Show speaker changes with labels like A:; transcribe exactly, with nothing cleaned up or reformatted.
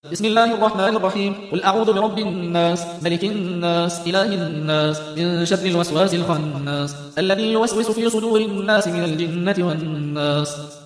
A: بسم الله الرحمن الرحيم. قل أعوذ برب الناس ملك الناس إله الناس من شر الوسواس الخناس الذي يوسوس في صدور الناس من الجنة والناس.